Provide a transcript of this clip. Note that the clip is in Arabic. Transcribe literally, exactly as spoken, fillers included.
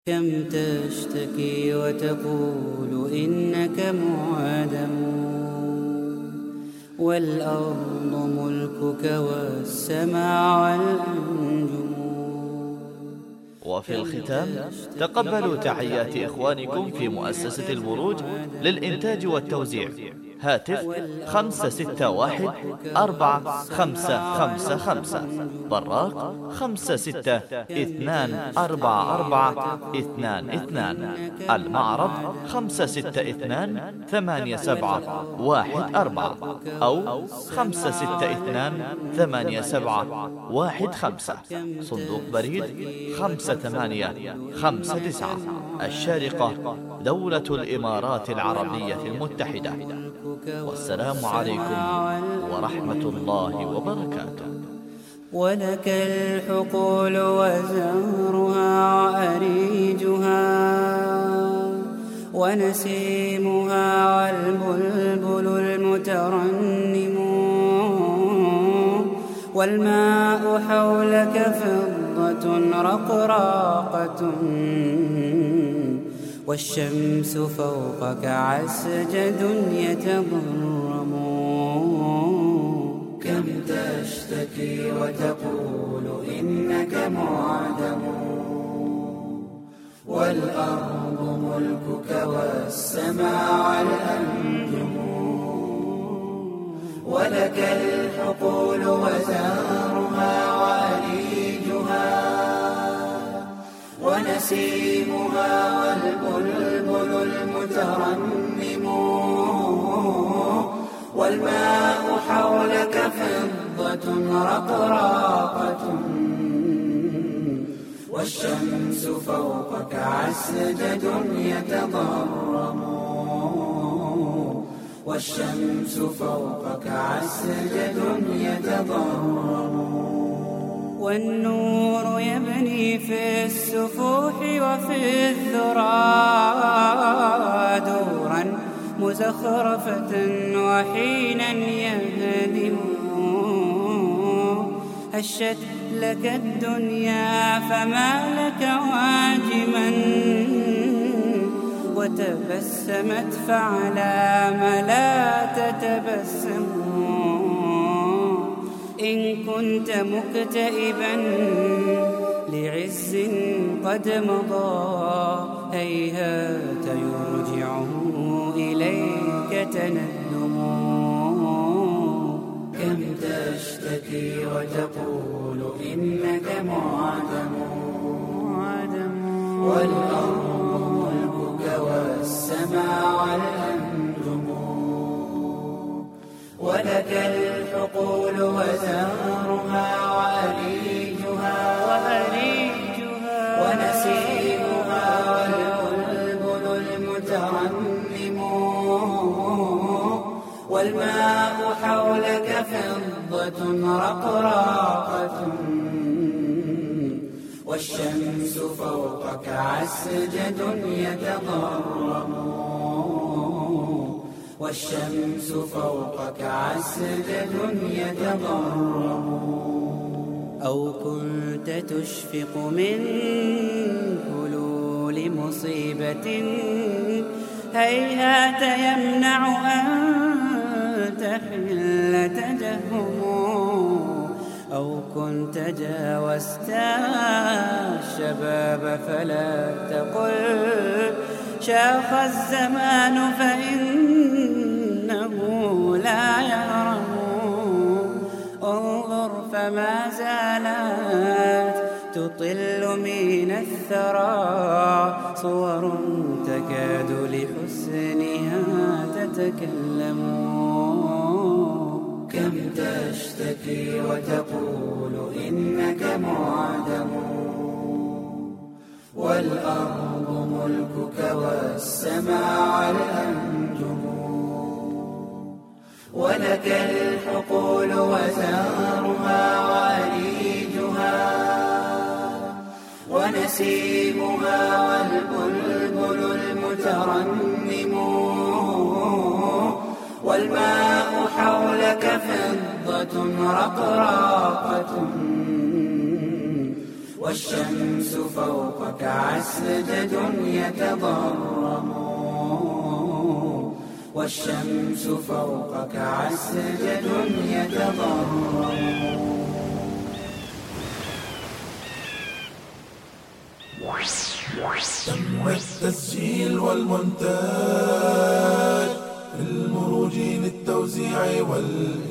كم تشتكي وتقول إنك معدم، والأرض ملكك والسماء والأنجم. وفي الختام تقبلوا تحيات إخوانكم في مؤسسة البروج للإنتاج والتوزيع. هاتف خمسة ستة واحد أربعة خمسة خمسة خمسة، براق خمسة ستة اثنان أربعة أربعة اثنان اثنان، المعرض خمسة ستة اثنان ثمانية سبعة واحد أربعة أو خمسة ستة اثنان ثمانية سبعة واحد خمسة، صندوق بريد خمسة ثمانية خمسة تسعة، الشارقة دولة الإمارات العربية المتحدة. والسلام عليكم ورحمة الله وبركاته. ولك الحقول وزهرها وأريجها ونسيمها والبلبل المترنم، والماء حولك فضة رقراقة، والشمس فوقك عسجد يتضرم. كم تشتكي وتقول إنك معدم، والأرض ملكك والسماء والأنجم، ولك الحقول وزهرها وأريجها ونسيمها والبلبل المترنم، والماء حولك فضة رقراقة، والشمس فوقك عسجد يتضرم، والشمس فوقك عسجد يتضرم. والنور يبني في السفوح وفي الذرى دورا مزخرفة وحينا يهدم. هشت لك الدنيا فما لك واجما، وتبسمت فعلى ما لا تتبسم. إن كنت مكتئبا لعز قد مضى، هيهات يرجعه إليك تندم. كم تشتكي وتقول إنك معدم، والأرض ملكك والسماء والأنجم، ولك الحقول وزهرها وأريجها ونسيمها والبلبل المترنم، والماء حولك فضة رقراقة، والشمس فوقك عسجد يتضرم، والشمس فوقك عسجد يتضرم. أو كنت تشفق من حلول مصيبة، هيهات يمنع أن تحل تجهم. أو كنت جاوزت الشباب فلا تقل شاخ الزمان فإنه لا يهرم. انظر فما زالت تطل من الثرى صور تكاد لحسنها تتكلم. كم تشتكي وتقول إنك معدم، والأرض ملكك والسماء والأنجم، ولك الحقول وزهرها وأريجها ونسيمها والبلبل المترنم، والماء حولك فضة رقراقة، والشمس فوقك عسجد يتضرم والشمس فوقك عسجد يتضرم. تم التسجيل والمونتاج، المروج للتوزيع والإنتاج.